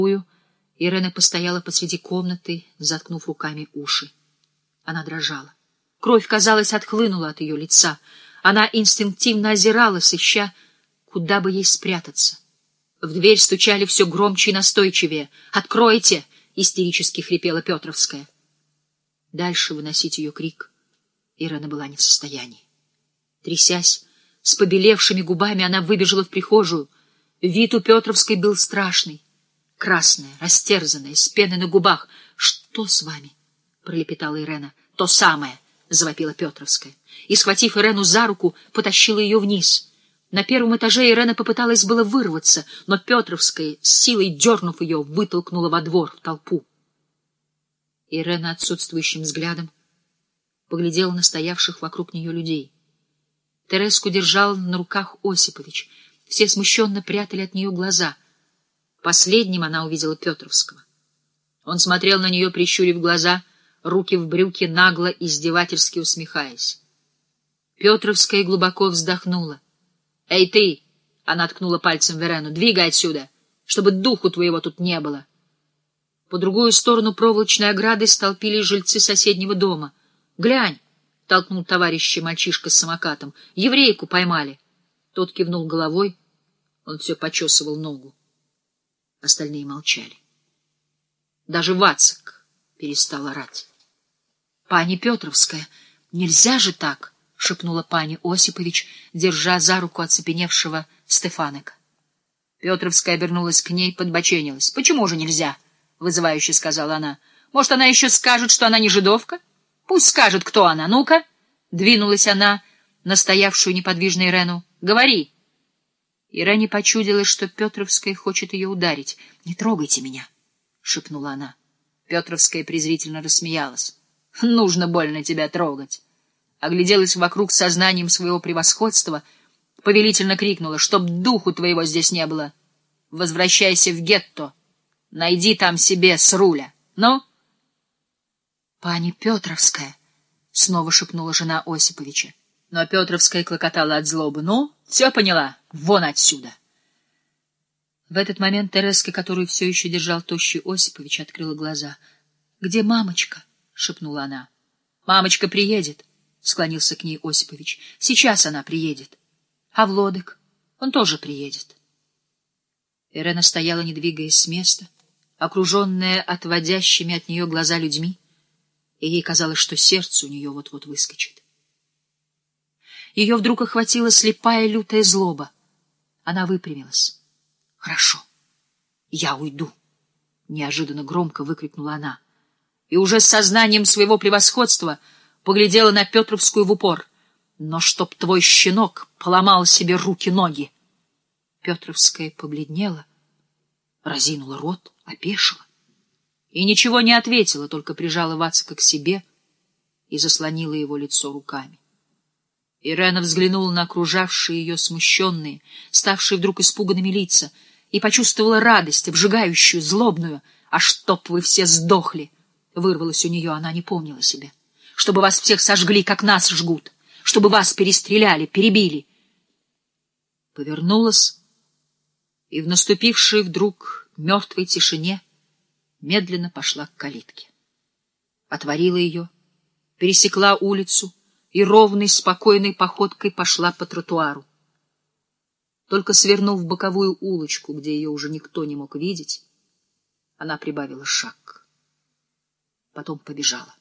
Ирена постояла посреди комнаты, заткнув руками уши. Она дрожала. Кровь, казалось, отхлынула от ее лица. Она инстинктивно озиралась, ища, куда бы ей спрятаться. В дверь стучали все громче и настойчивее. «Откройте!» — истерически хрипела Петровская. Дальше выносить ее крик Ирена была не в состоянии. Трясясь, с побелевшими губами, она выбежала в прихожую. Вид у Петровской был страшный. Красная, растерзанная, с пеной на губах. «Что с вами?» — пролепетала Ирена. «То самое!» — завопила Петровская. И, схватив Ирену за руку, потащила ее вниз. На первом этаже Ирена попыталась было вырваться, но Петровская, с силой дернув ее, вытолкнула во двор, в толпу. Ирена отсутствующим взглядом поглядела на стоявших вокруг нее людей. Тереску держал на руках Осипович. Все смущенно прятали от нее глаза. Последним она увидела Петровского. Он смотрел на нее, прищурив глаза, руки в брюки, нагло, издевательски усмехаясь. Петровская глубоко вздохнула. «Эй, ты!» — она ткнула пальцем в Ирену. «Двигай отсюда, чтобы духу твоего тут не было!» По другую сторону проволочной ограды столпились жильцы соседнего дома. «Глянь!» — толкнул товарища мальчишка с самокатом. «Еврейку поймали!» Тот кивнул головой. Он все почесывал ногу. Остальные молчали. Даже Вацик перестал орать. «Пани Петровская, нельзя же так!» — шепнула пани Осипович, держа за руку оцепеневшего Стефанека. Петровская обернулась к ней, подбоченилась. «Почему же нельзя?» — вызывающе сказала она. «Может, она еще скажет, что она не жидовка? Пусть скажет, кто она. Ну-ка!» Двинулась она на стоявшую неподвижно Ирену. «Говори!» Ирене почудилось, что Петровская хочет ее ударить. «Не трогайте меня!» — шепнула она. Петровская презрительно рассмеялась. «Нужно больно тебя трогать!» Огляделась вокруг с сознанием своего превосходства, повелительно крикнула: «Чтоб духу твоего здесь не было! Возвращайся в гетто! Найди там себе сруля! Ну?» «Пани Петровская!» — снова шепнула жена Осиповича. Но Петровская клокотала от злобы. «Ну, все поняла? Вон отсюда!» В этот момент Тереска, которую все еще держал тощий Осипович, открыла глаза. «Где мамочка?» — шепнула она. «Мамочка приедет», — склонился к ней Осипович. «Сейчас она приедет. А Влодек? Он тоже приедет». Ирена стояла, не двигаясь с места, окруженная отводящими от нее глаза людьми, и ей казалось, что сердце у нее вот-вот выскочит. Ее вдруг охватила слепая лютая злоба. Она выпрямилась. «Хорошо, я уйду», — неожиданно громко выкрикнула она, и уже с сознанием своего превосходства поглядела на Петровскую в упор. «Но чтоб твой щенок поломал себе руки-ноги!» Петровская побледнела, разинула рот, опешила и ничего не ответила, только прижала Вацика к себе и заслонила его лицо руками. Ирена взглянула на окружавшие ее смущенные, ставшие вдруг испуганными лица, и почувствовала радость, обжигающую, злобную. «А чтоб вы все сдохли!» — вырвалось у нее, она не помнила себя. «Чтобы вас всех сожгли, как нас жгут! Чтобы вас перестреляли, перебили!» Повернулась и в наступившей вдруг мертвой тишине медленно пошла к калитке. Отворила ее, пересекла улицу и ровной, спокойной походкой пошла по тротуару. Только свернув в боковую улочку, где ее уже никто не мог видеть, она прибавила шаг. Потом побежала.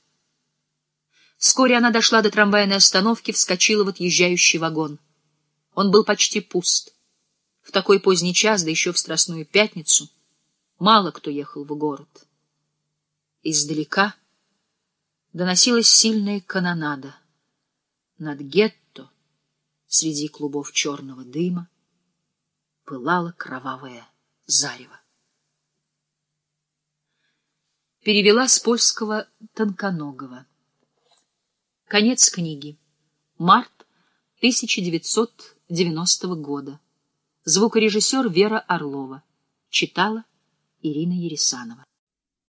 Вскоре она дошла до трамвайной остановки, вскочила в отъезжающий вагон. Он был почти пуст. В такой поздний час, да еще в Страстную пятницу, мало кто ехал в город. Издалека доносилась сильная канонада. Над гетто, среди клубов черного дыма, пылало кровавое зарево. Перевела с польского Тонконогова. Конец книги. Март 1990 года. Звукорежиссер Вера Орлова. Читала Ирина Ересанова.